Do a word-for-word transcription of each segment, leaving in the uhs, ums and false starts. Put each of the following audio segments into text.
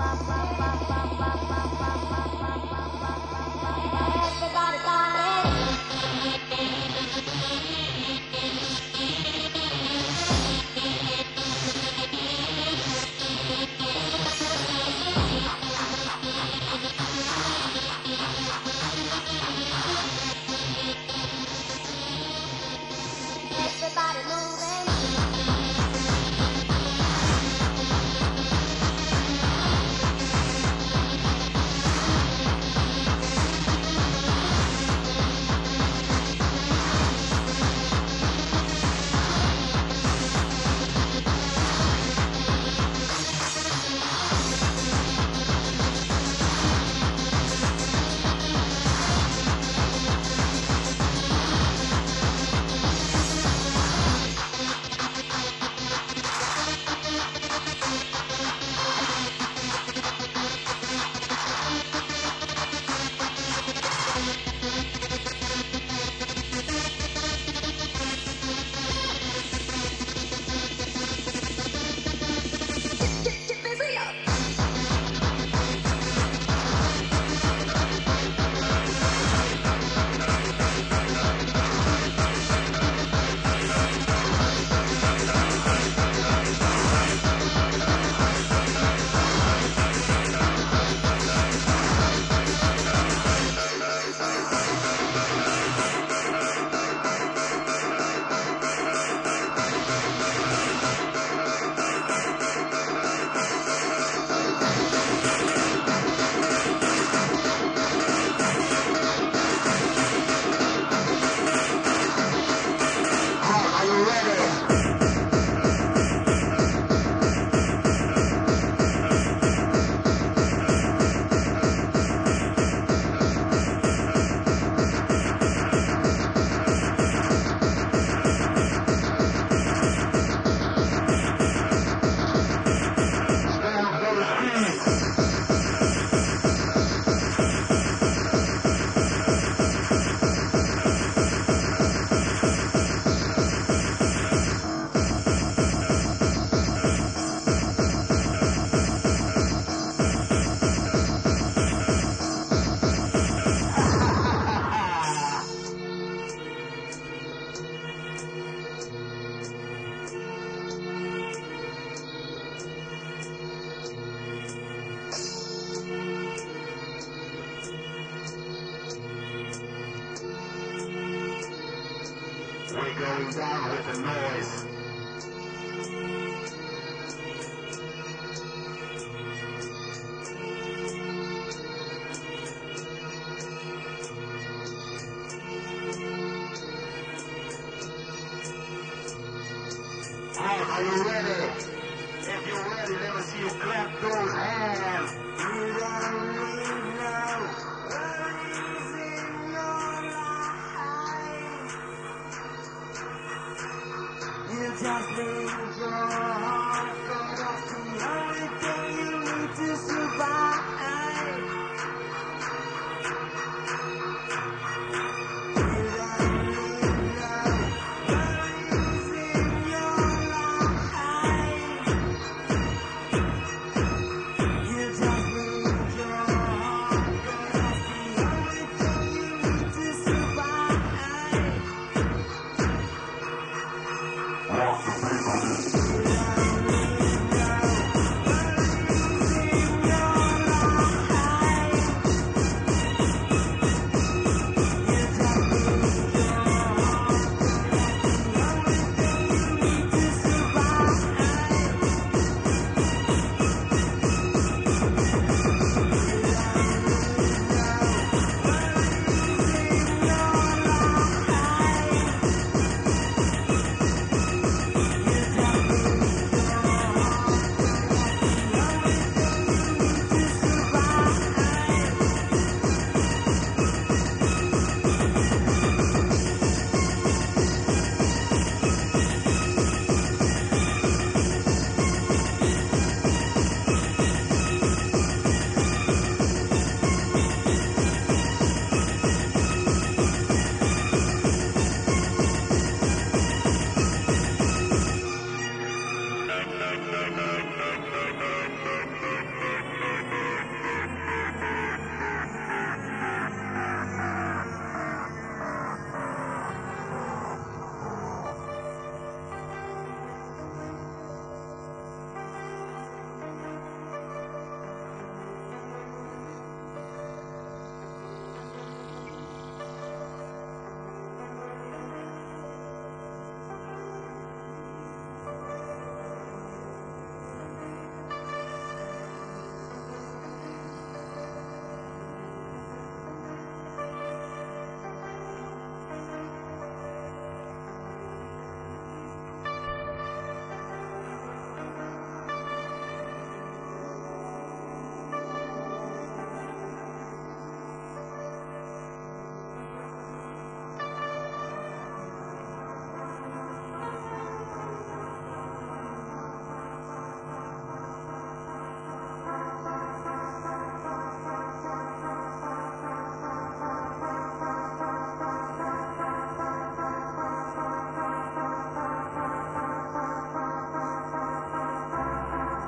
We're going down with the noise. Are you ready? If you're ready, let me see you clap those hands. You don't need no worries in your life. You just need your heart, but that's the only thing you need to survive. Walk the paper.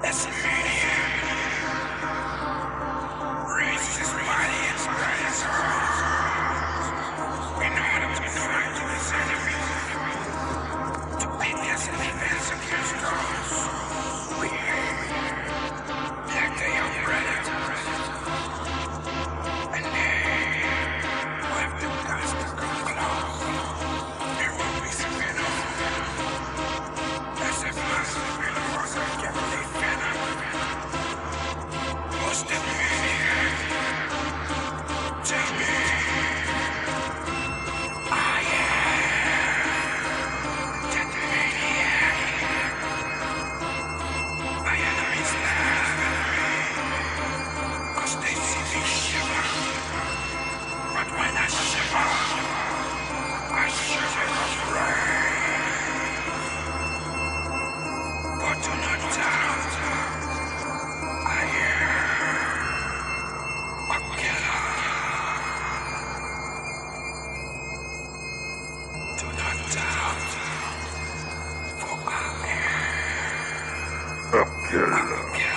As a maniac, raises his body and spreads his arms in order to fight his enemies, to beat his defense against those we hate, like the young predators, and they who have the guts to come close. There will be some venom, as if massive venom was a deadly venom. Who's the maniac? Tell me. I am the maniac. My enemies laugh at me, 'cause they see me shiver. But when I shiver, I shiver of rage. But do not doubt, I am a killer. Do not doubt, for I am a killer.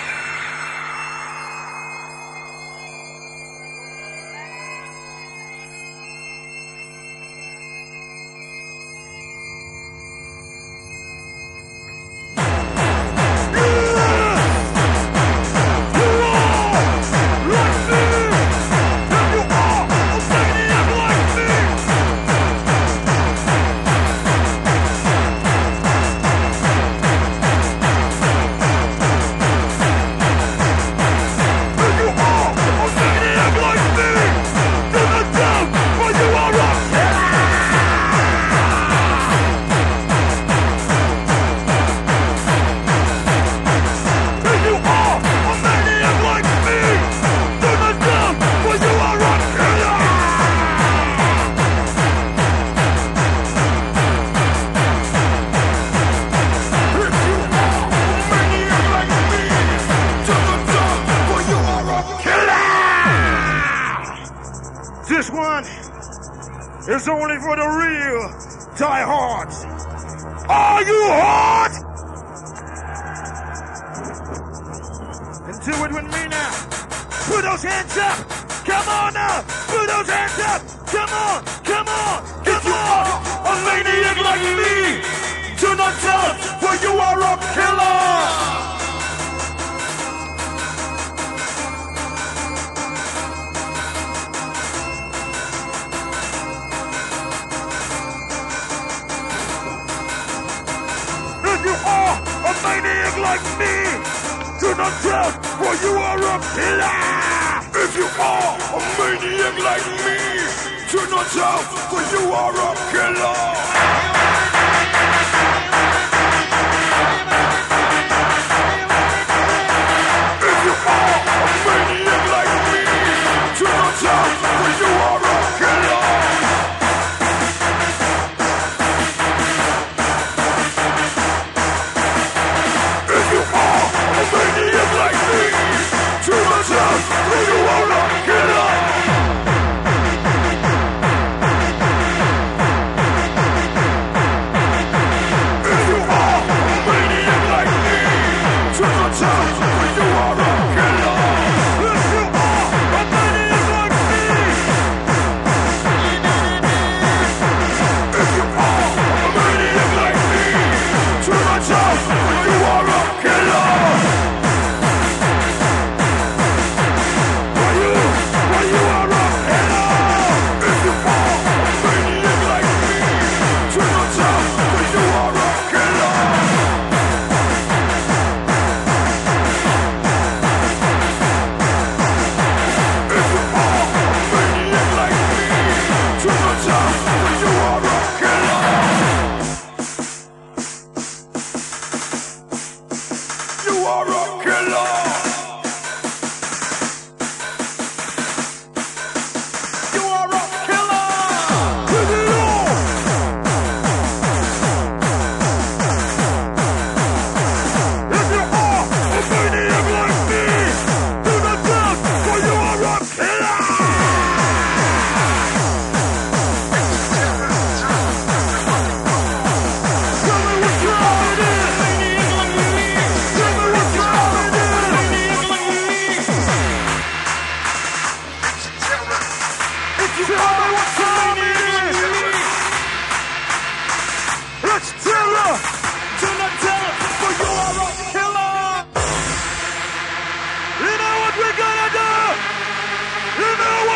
This one is only for the real diehards. Are you hot? And do it with me now. Put those hands up. Come on now. Put those hands up. Come on. Come on. Come on. A maniac like me. Do not doubt, for you are a killer. A maniac like me, do not doubt, for you are a killer. If you are a maniac like me, do not doubt, for you are a killer. If you are a maniac like me, do not doubt, for you are a killer. Maniac like me, to myself, for you are a killer.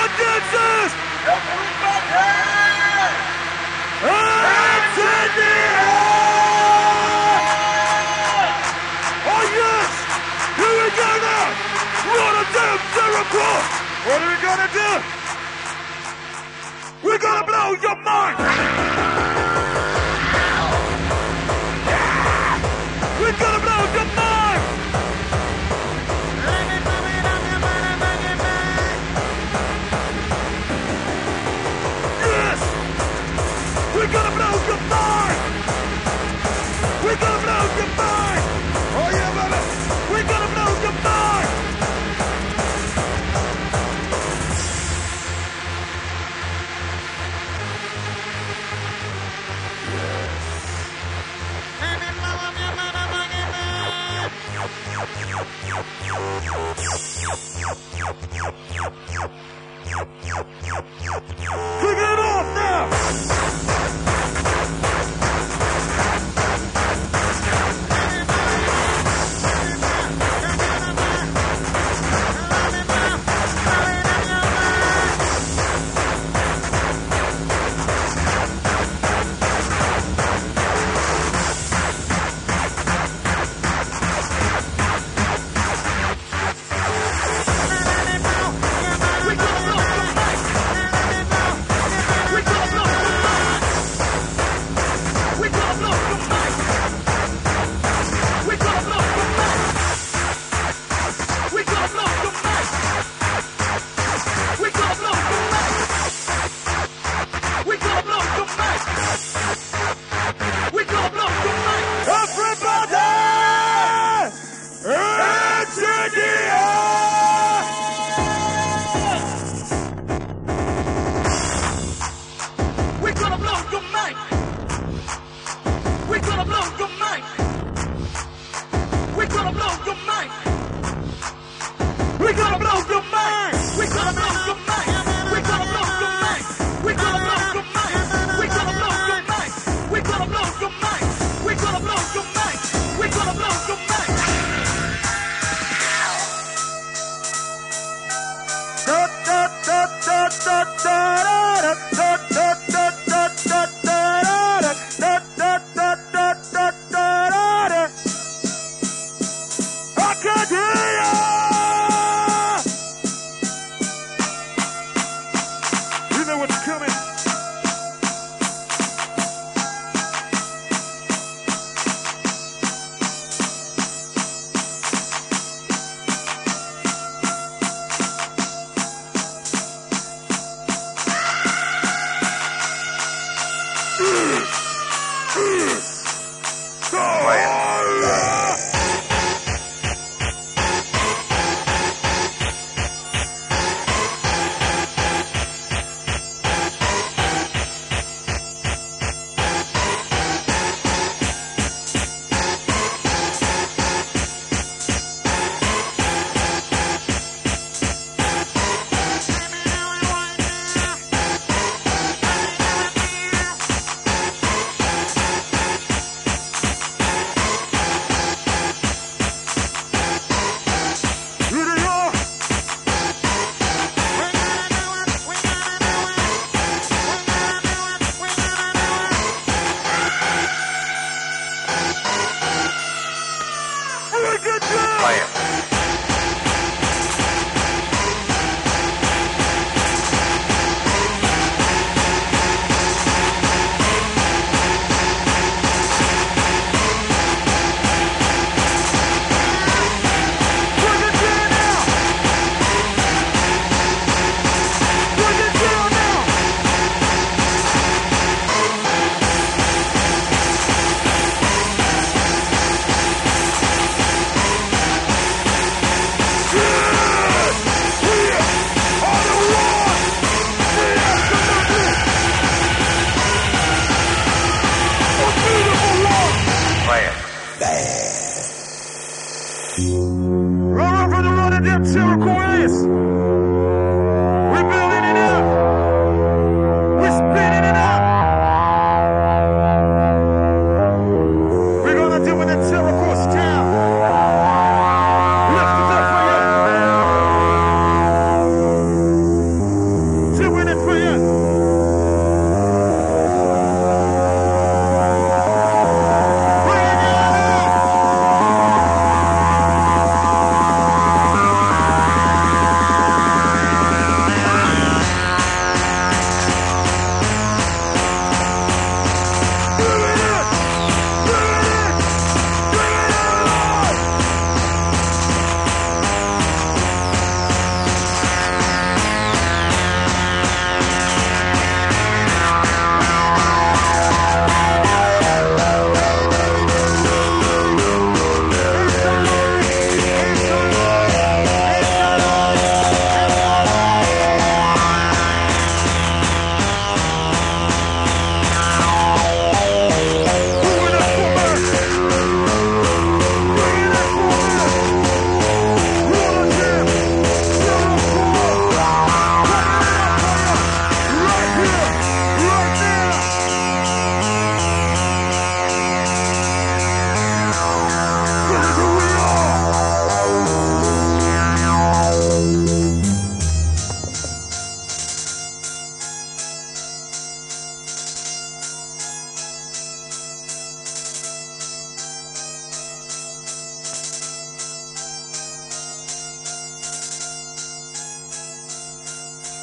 dancers! Hands in the air! Oh yes! Here we go now! What a damn miracle! What are we gonna do? We're gonna blow your mind! We're gonna blow your mind! Yes! We're gonna blow your mind! We're gonna blow your mind! Oh yeah, baby! We're gonna blow your mind! Kick it off now!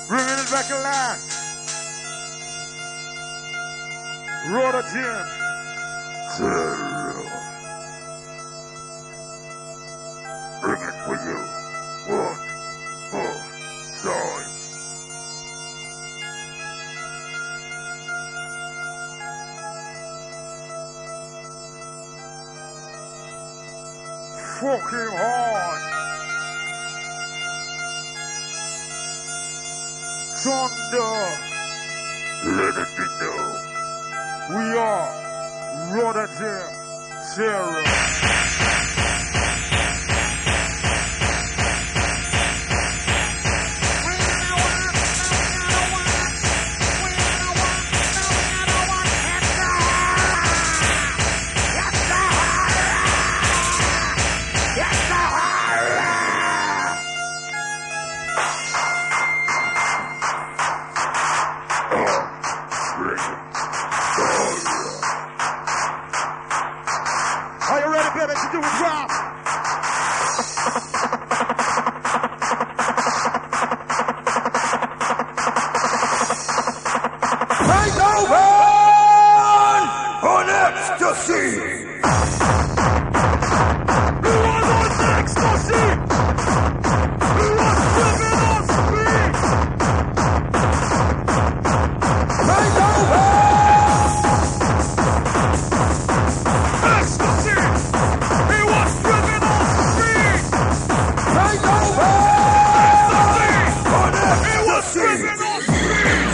Bringing it back alive. Rotor Jim. Zero. Bring it for you. One, four, sorry. Fucking hard. Thunder. Let it be known. We are Rotterdam Zero. Are you ready, baby, to do a drop? Take over on ecstasy. Who was on ecstasy? Who was living on speed? Take over. Ecstasy. He was driven off the street. Take over. Ecstasy. On ecstasy. He was driven off the street.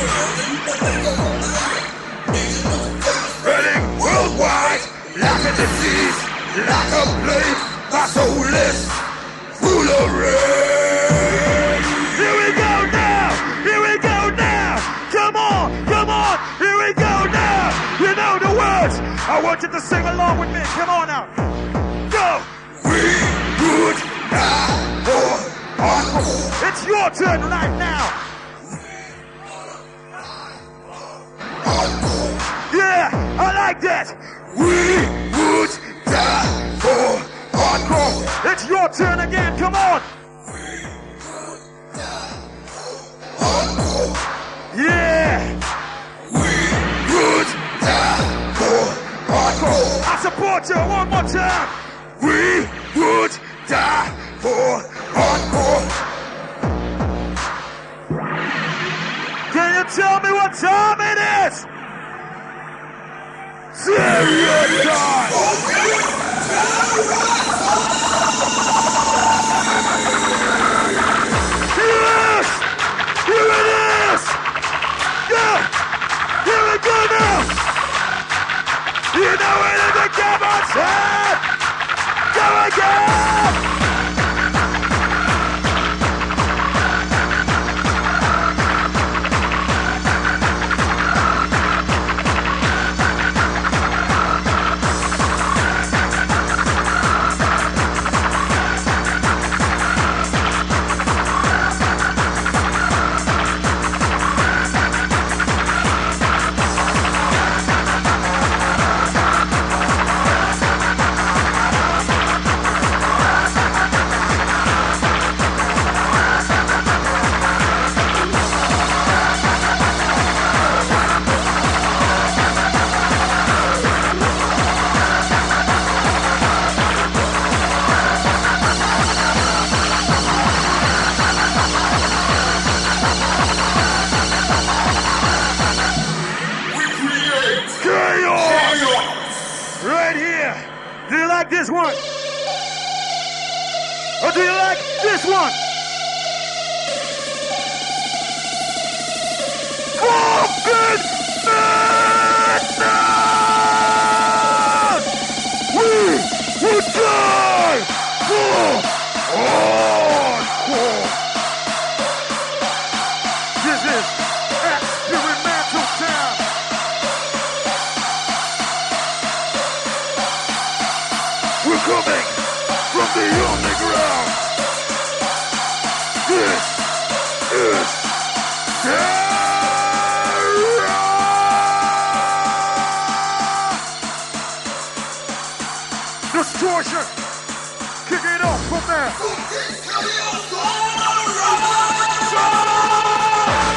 Spreading worldwide like a disease, like a plague, my soul is full of rage. Here we go now. Here we go now. Come on. Come on. Here we go now. You know the words. I want you to sing along with me. Come on now. Go. We would die for hardcore. It's your turn right now. Yeah, I like that. We would die for hardcore. It's your turn again. Come on. Yeah. We would die for hardcore. I support you one more time. We would die for hardcore. Can you tell me what time it is? Serious time. Yes! Here it is! Yeah! Here we go now! You know it is the Cameron's head! Go again! This one? Or do you like this one? Fucking madness! We will die for hardcore. This is experimental time. We're coming from the underground. This is terror. Distortion. Kick it off from there.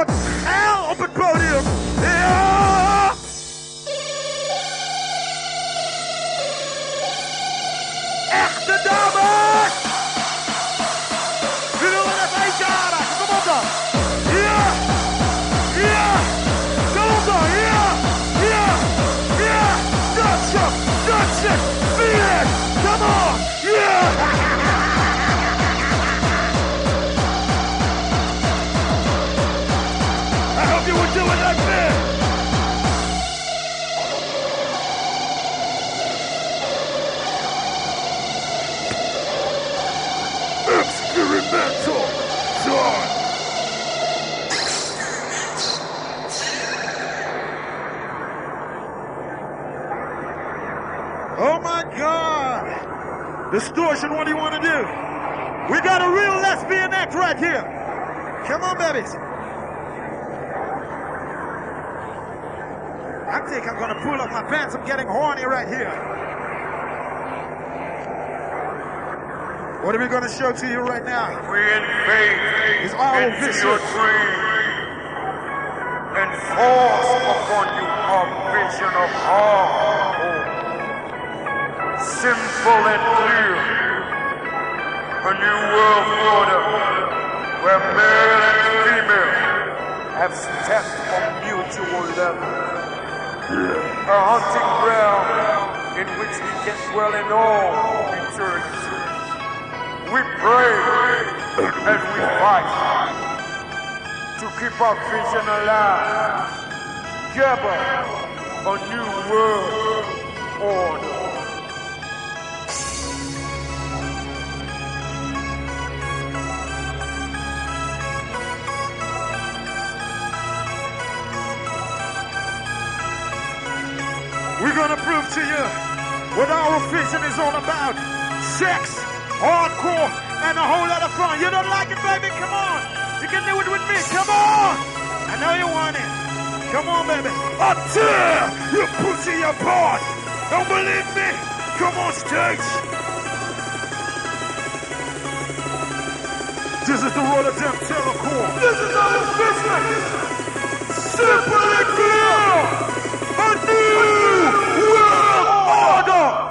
out. Al, open podium. Yeah. Echte dames. Willen we even eentje aanraken? Kom op dan. Ja. Ja. Kom op dan. Ja. Ja. Ja. That's it. That's it. Feel it. Come on. Yeah. I hope you were doing like this. Experimental time. Oh my God. Distortion, what do you want to do? We got a real lesbian act right here. Come on, babies. I think I'm gonna pull up my pants. I'm getting horny right here. What are we gonna show to you right now? We invade It's all into vision. your dream and force upon you a vision of harm. Simple and clear. A new world order where male and female have stepped on mutual level. A hunting ground in which we get well in all eternity. We pray and we fight to keep our vision alive. Together, a new world order. We're gonna prove to you what our vision is all about. Sex, hardcore, and a whole lot of fun. You don't like it, baby? Come on. You can do it with me. Come on. I know you want it. Come on, baby. I'll tear your pussy apart. Don't believe me? Come on stage. This is the Rotterdam Telecore. This is our vision. Simple and clear. A new world order!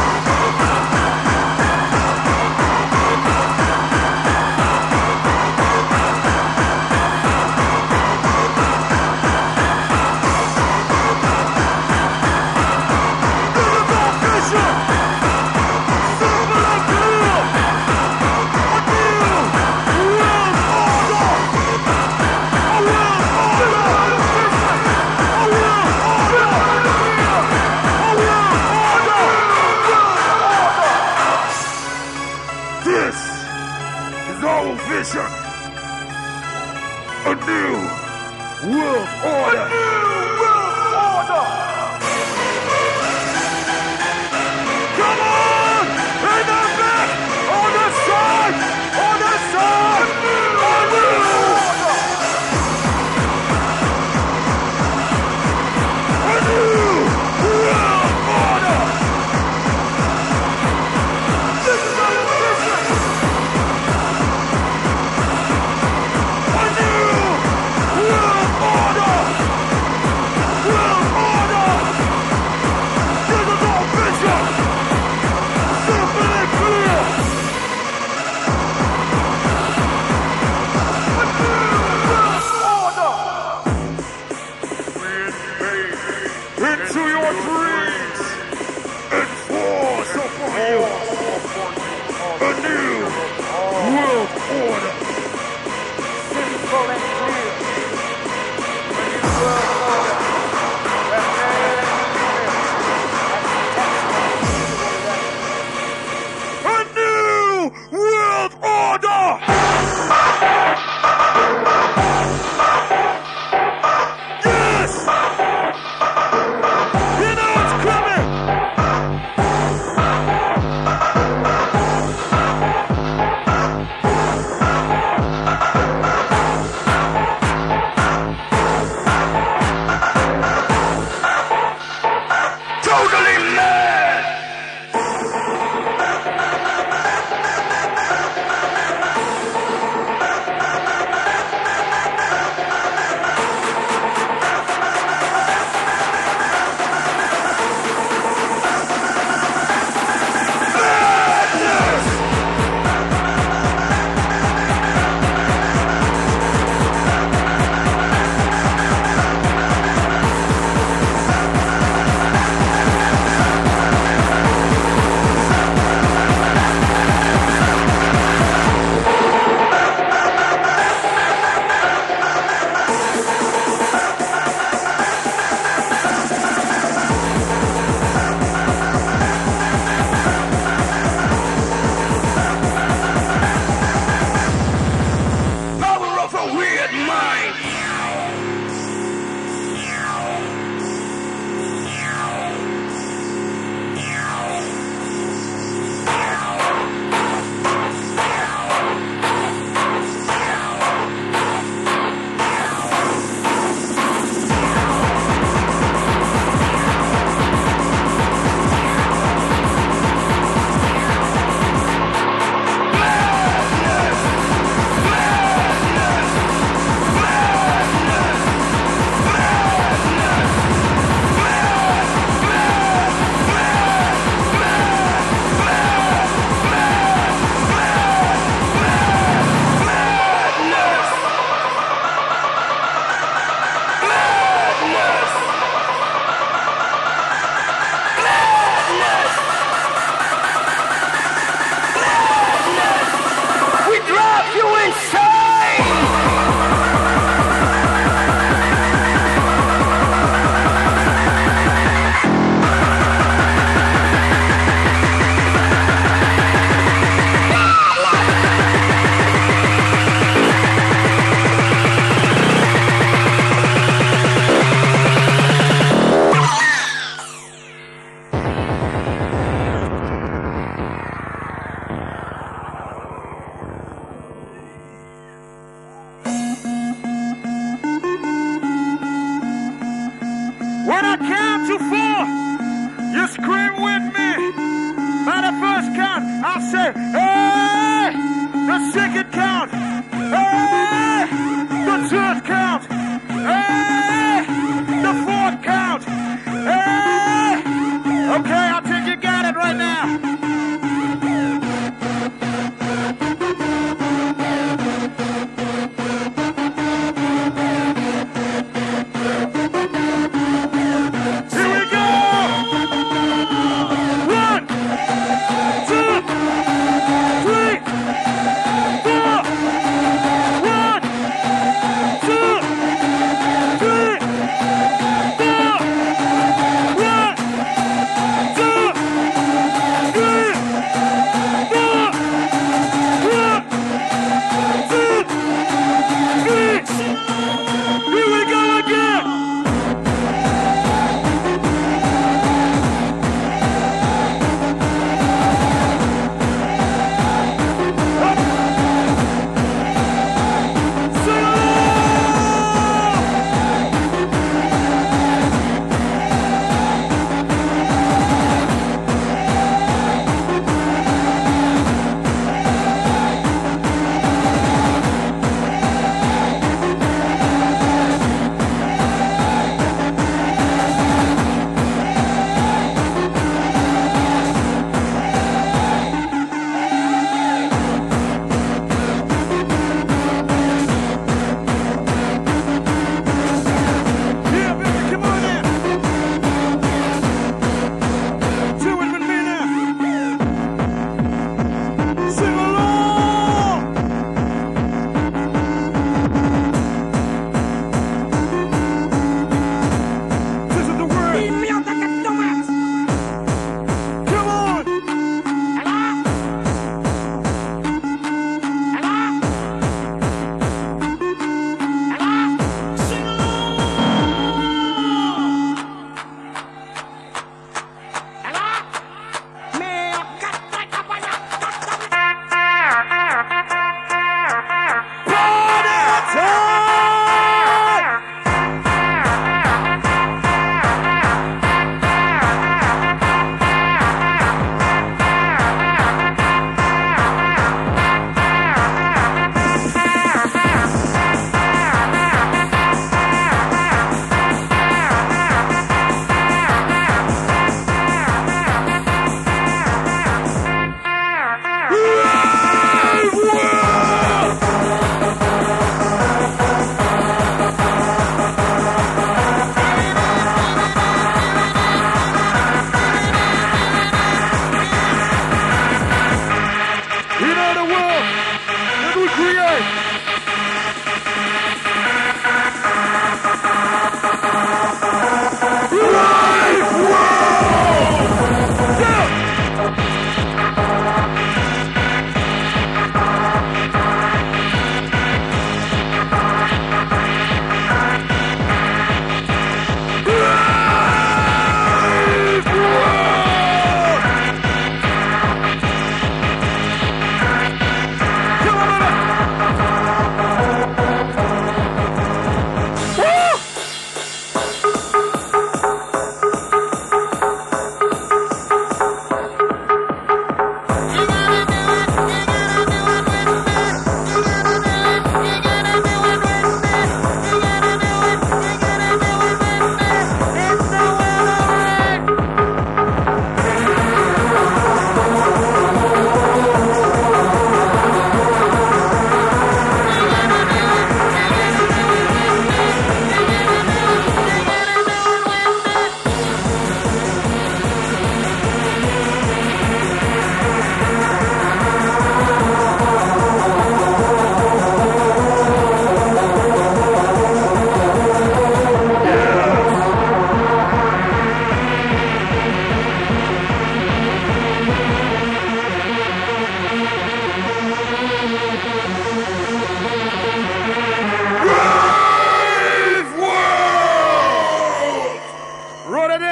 Vision. A new world order. A new world order. Come on! In the back! On the side! On the side! A new order. A new world order. This is our vision. Into your dreams and force upon you a new world order. Simple and clear. A new world order where male and female have stepped on mutual level. A new world order! Yes! You know it's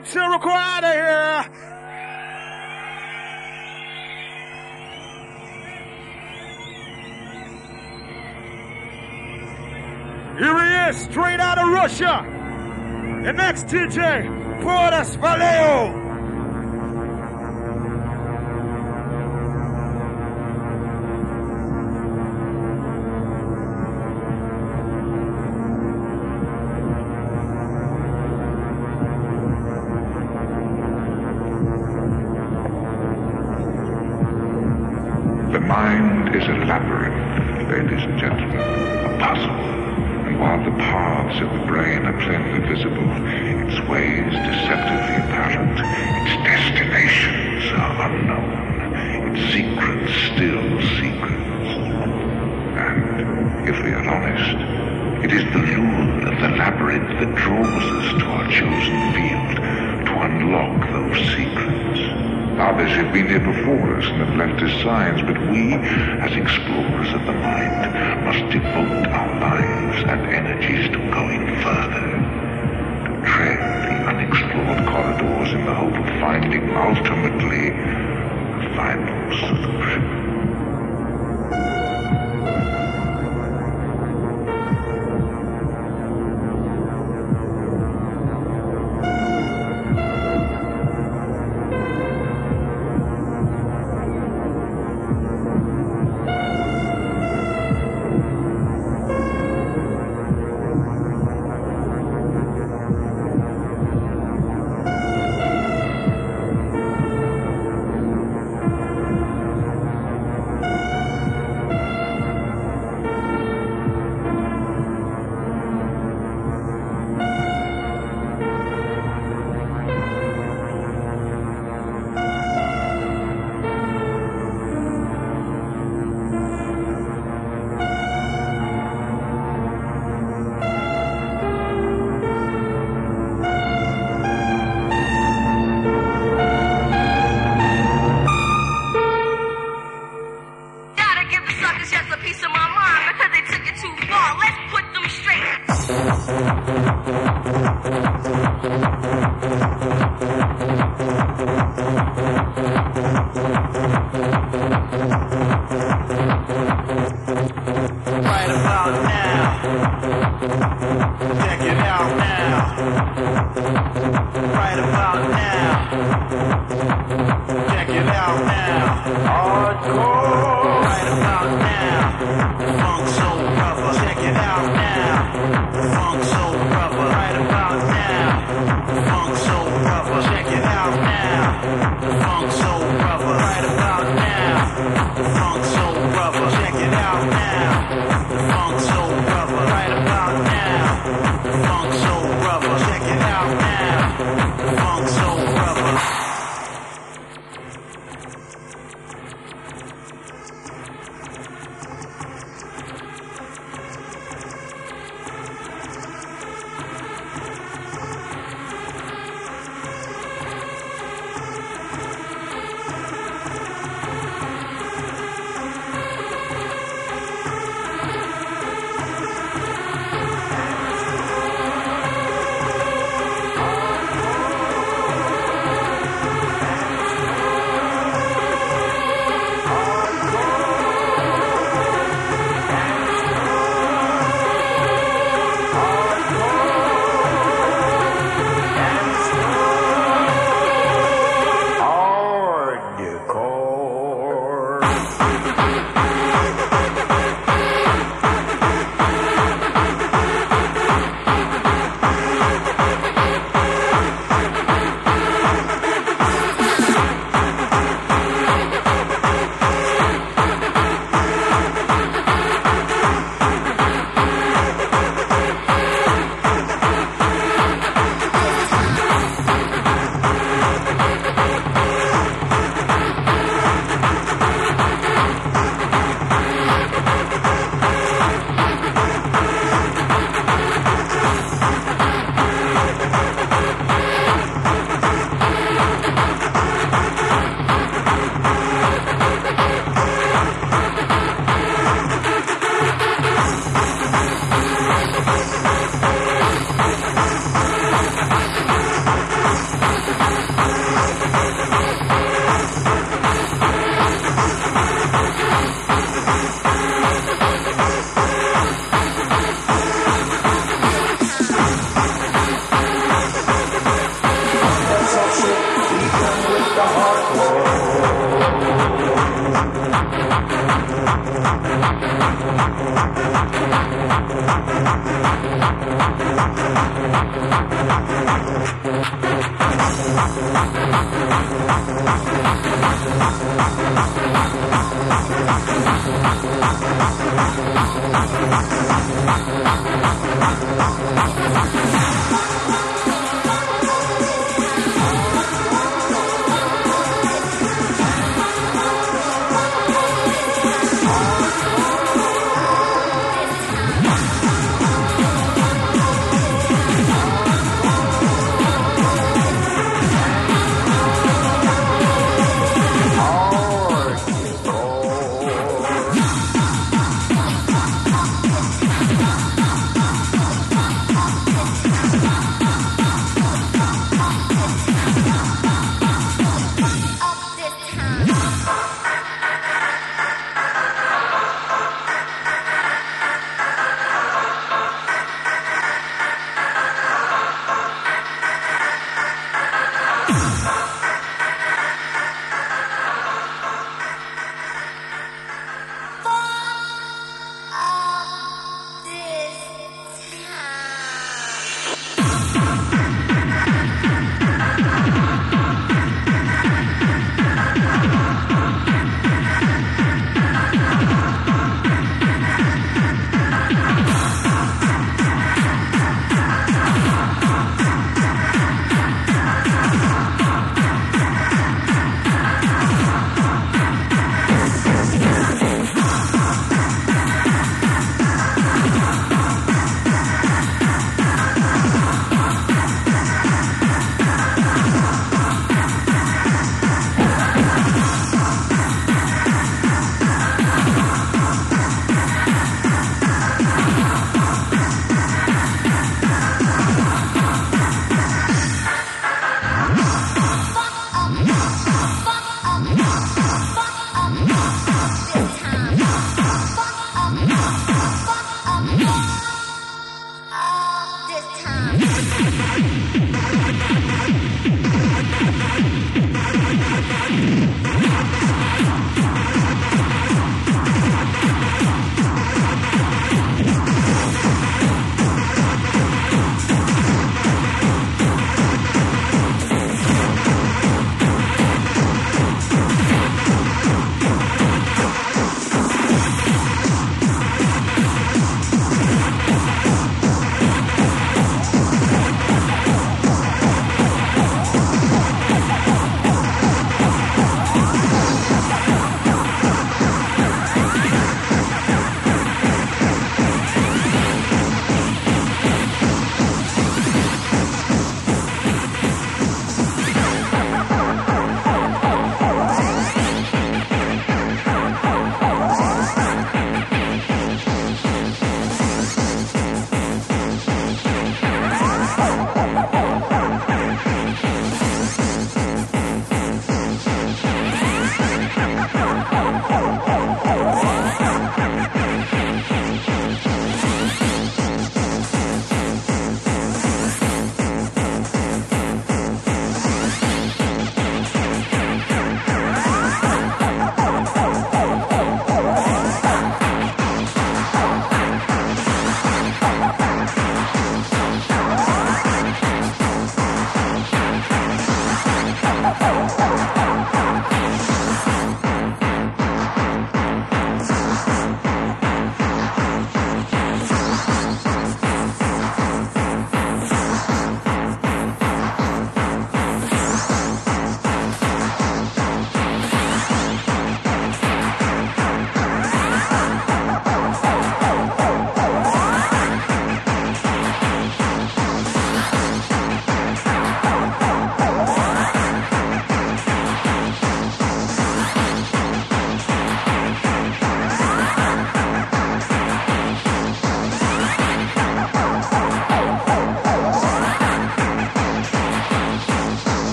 M C Rucko out of here. Here he is, straight out of Russia. The next D J, Boris Vallejo. The mind is a labyrinth, ladies and gentlemen, a puzzle. And while the paths of the brain are plainly visible, its ways deceptively apparent, its destinations are unknown, its secrets still secrets. And, if we are honest, it is the lure of the labyrinth that draws us to our chosen field to unlock those secrets. Others have been here before us and have left us signs, but we, as explorers of the mind, must devote our lives and energies to going further, to tread the unexplored corridors in the hope of finding, ultimately, the final solution.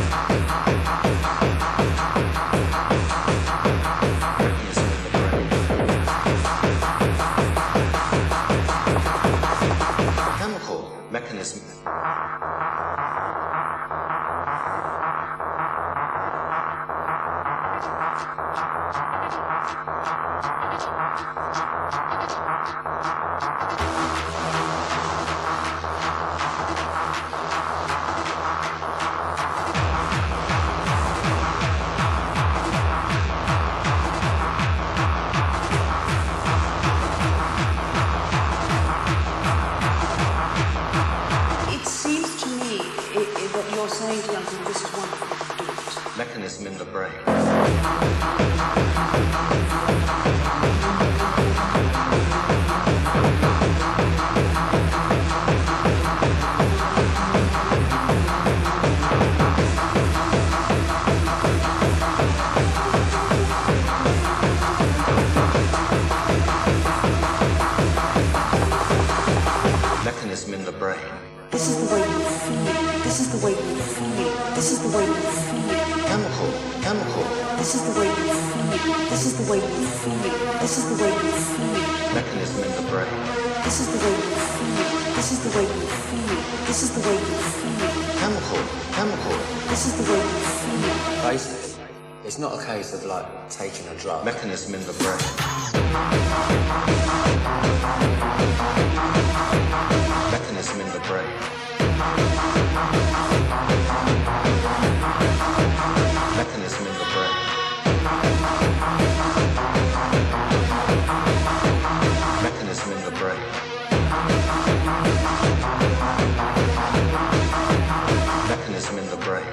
Mechanism. Mechanism in the brain. Mechanism in the brain. This is the way you feel. This is the way you feel. This is the way you feel. Chemical, chemical. This is the way you feel. This is the way you feel. This is the way you feel. Mechanism in the brain. This is the way you feel. This is the way you feel. This is the way you feel. Chemical, chemical. This is the way you feel. Basically, it's not a case of like taking a drug. Mechanism in the brain. Mechanism in the brain. Mechanism in the brain. Mechanism in the brain. Mechanism in the brain.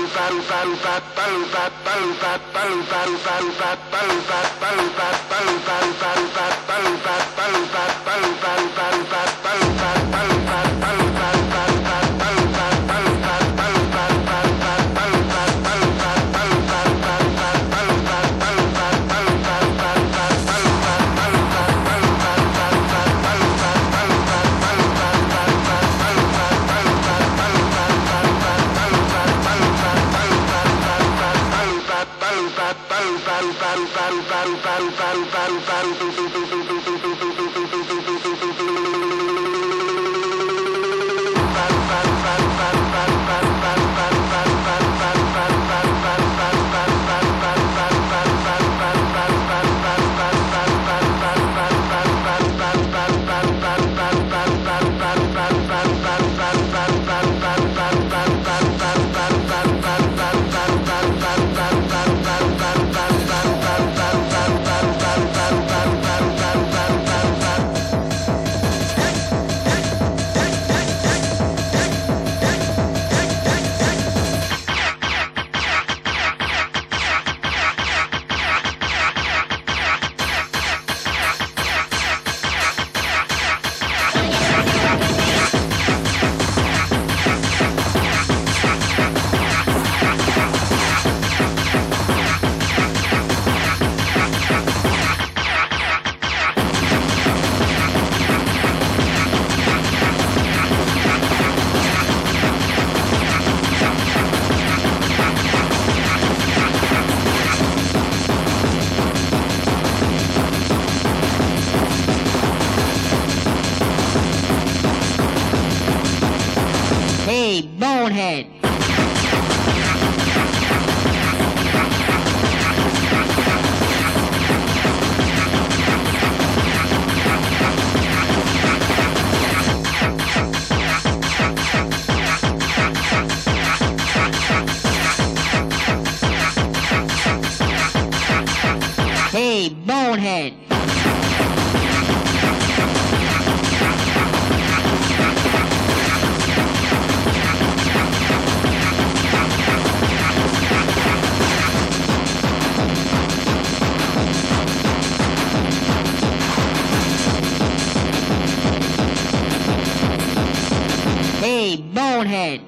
Hey, bonehead. Hey, bonehead. Hey, bonehead.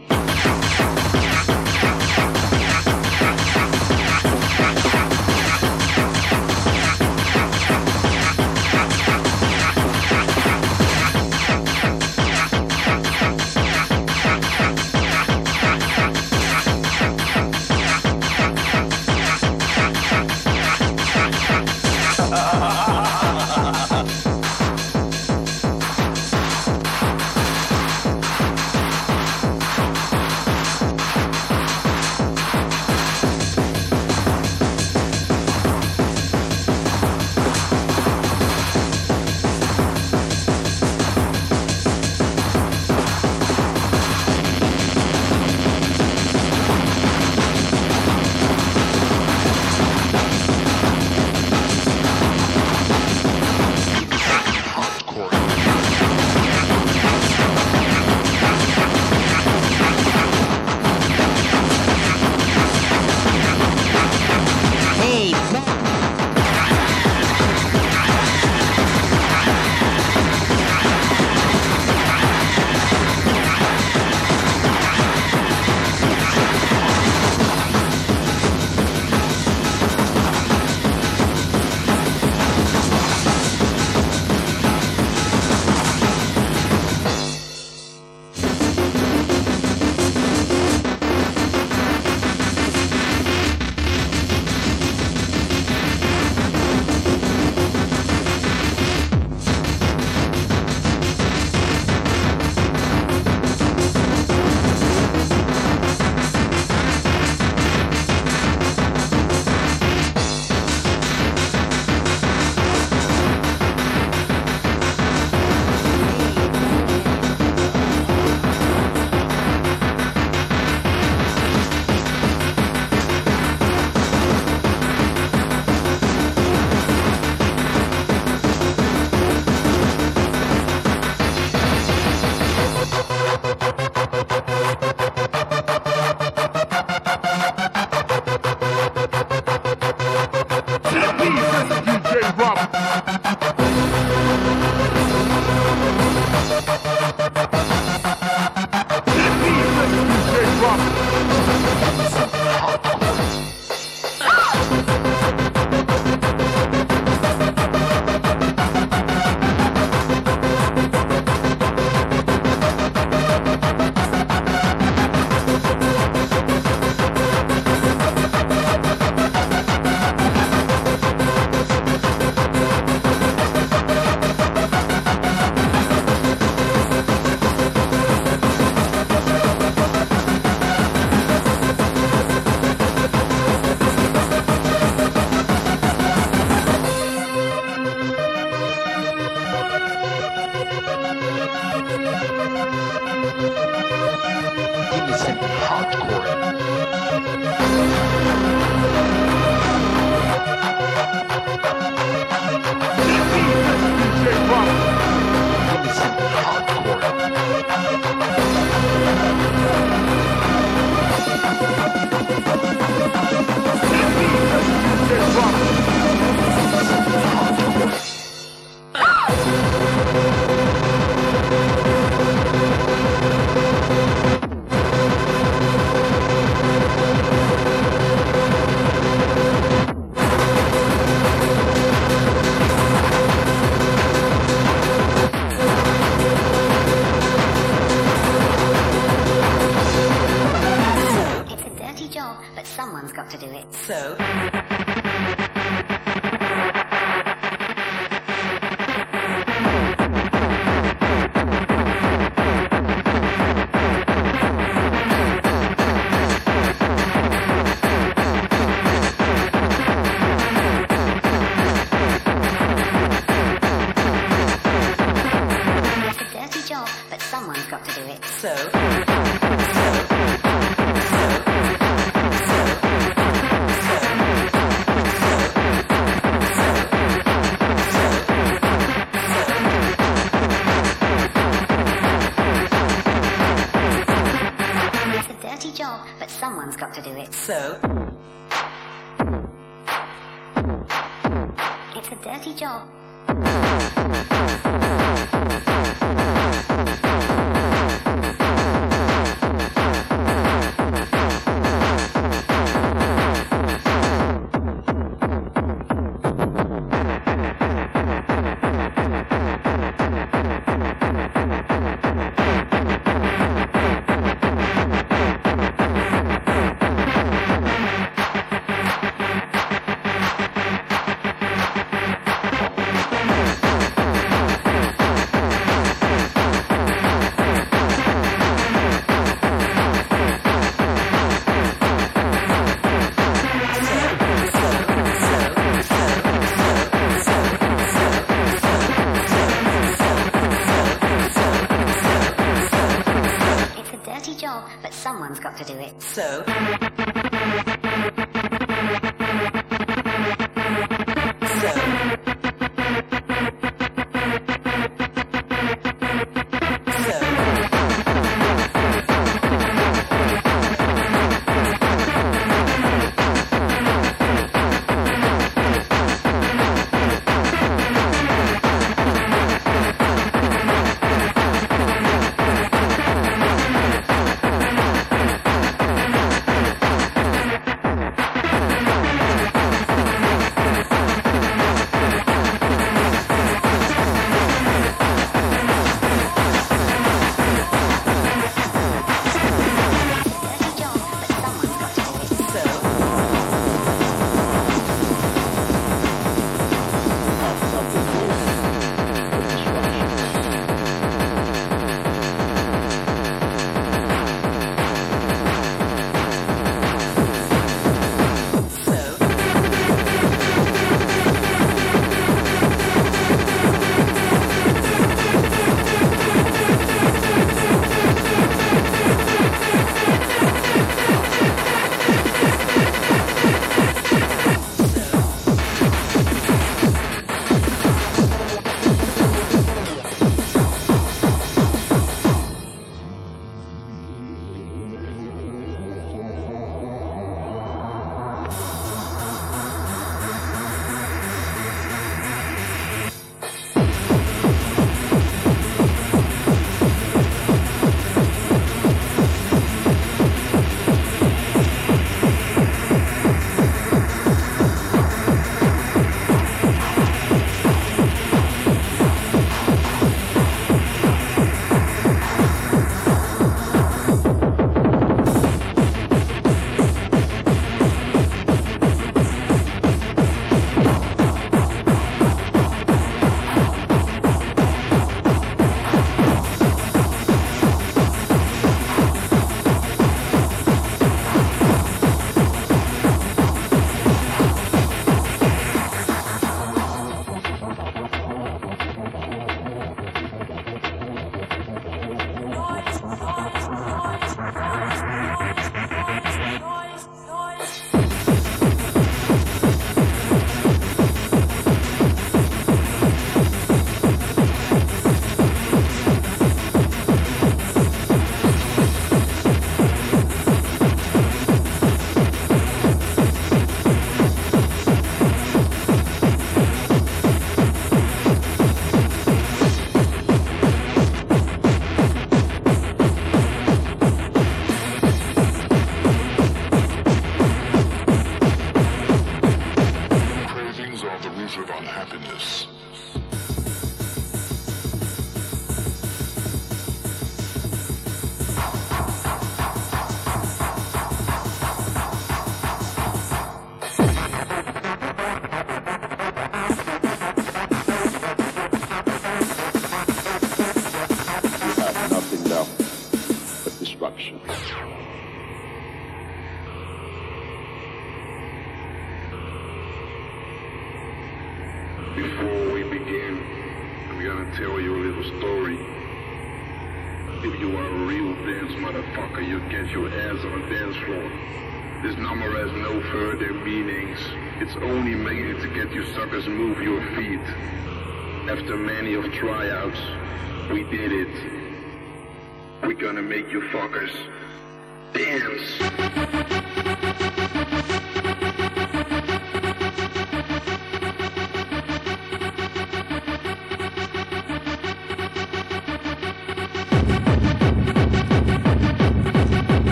tell you a little story. If you are a real dance motherfucker, you get your ass on the dance floor. This number has no further meanings. It's only made to get you suckers move your feet. After many of tryouts, we did it. We're gonna make you fuckers dance.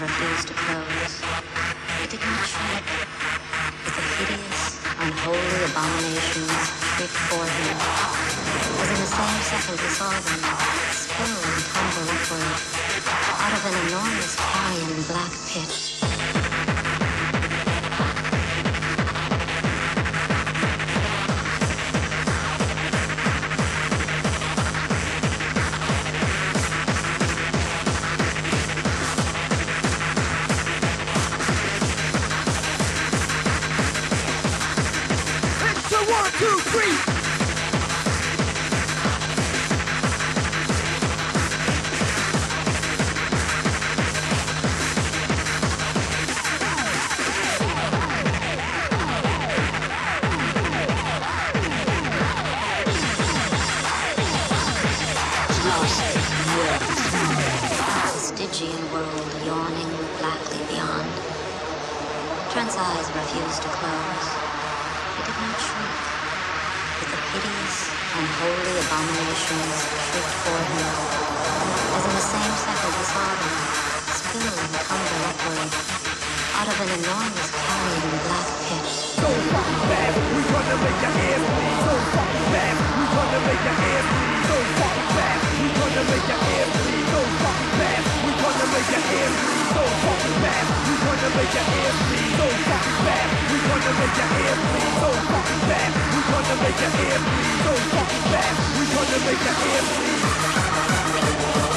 refused to close. It did not shrink. With the hideous, unholy abominations shrieked for him, as in the same second he saw them spill and tumble upward out of an enormous carrion black pit. One, two, three. Stygian world yawning blackly beyond. Trent's eyes refused to close. He did not shrink. With the hideous, unholy abominations shrieked for him, as in the same second he saw them spill and tumble upward out of an enormous carrion black pit. So fucking bad, we gonna make your ass bleed. So fucking bad, we gonna make your ass bleed. So fucking bad, we gonna make your ass bleed. So fucking bad, we gonna make your ass bleed. So fucking bad, we gonna make your ass bleed. So fucking bad, we gonna make your ass bleed. So fucking bad, we gonna make your ass bleed. So fucking bad, we gonna make your ass bleed.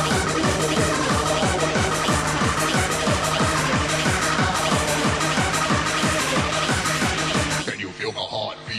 Can you feel my heartbeat?